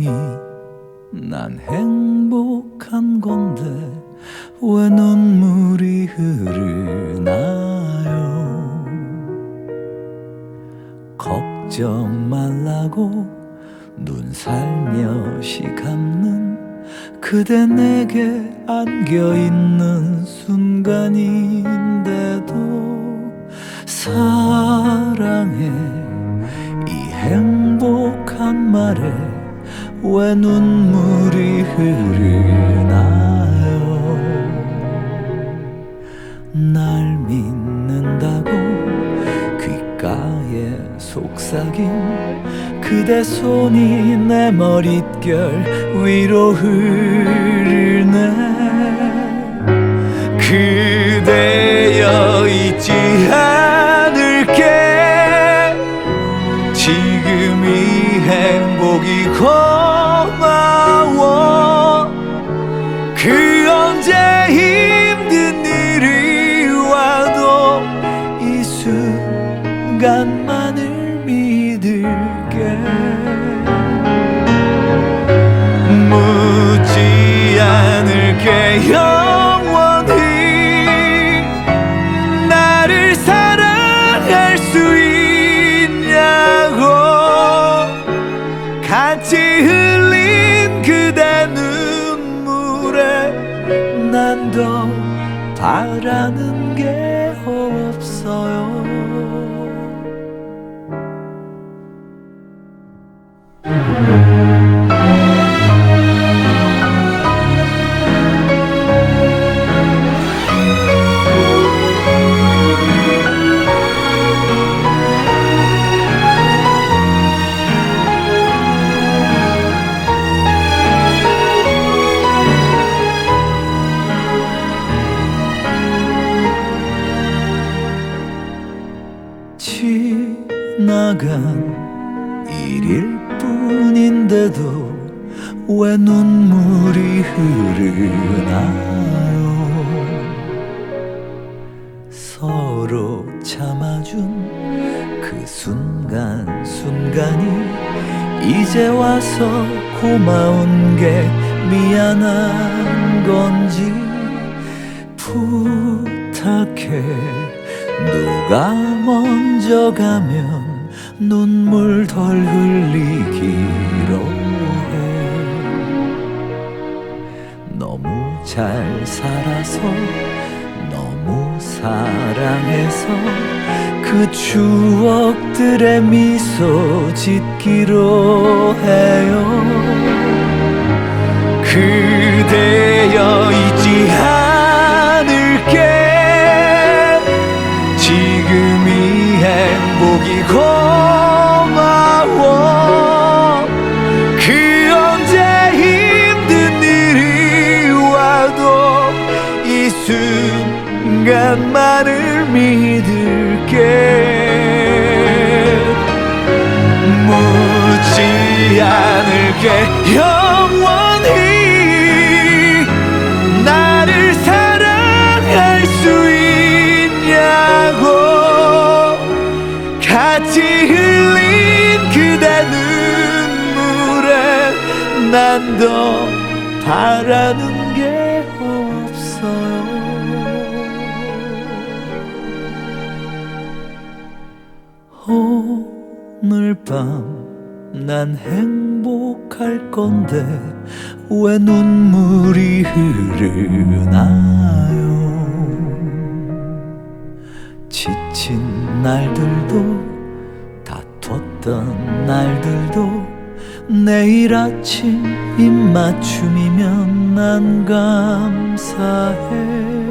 사랑이 난 행복한 건데 왜 눈물이 흐르나요? 걱정 말라고 눈 살며시 감는 그대 내게 안겨있는 순간인데도 사랑해 이 행복한 말에 왜 눈물이 흐르나요? 날 믿는다고 귓가에 속삭인 그대 손이 내 머릿결 위로 흐르네. 그대여 잊지 않을게. 지금 이 행복이 고마워. 그 언제 힘든 일이 와도 이 순간만을 믿을게. 묻지 않을게. 영원히 나를 사랑할 수 있냐고. 같이 흘린 그대 눈물에 난 더 바라는 게 없어요. 지나간 일일 뿐인데도 왜 눈물이 흐르나요? 서로 참아준 그 순간순간이 이제 와서 고마운 게 미안한 건지. 부탁해 누가 먼저 가면 눈물 덜 흘리기로 해. 너무 잘 살아서 너무 사랑해서 그 추억들에 미소 짓기로 해요. 그대여 잊지 않을게. 지금 이 행복이 고마워. 그 언제 힘든 일이 와도 이 순간만을 믿을게. 묻지 않을게. 영원히 나를 사랑할 수 있냐고. 같이 흘린 그대 눈물에 난 더 바라는 게 없어요. 오늘 밤 난 행복할 건데 왜 눈물이 흐르나요? 지친 날들도 다퉜던 날들도 내일 아침 입맞춤이면 난 감사해.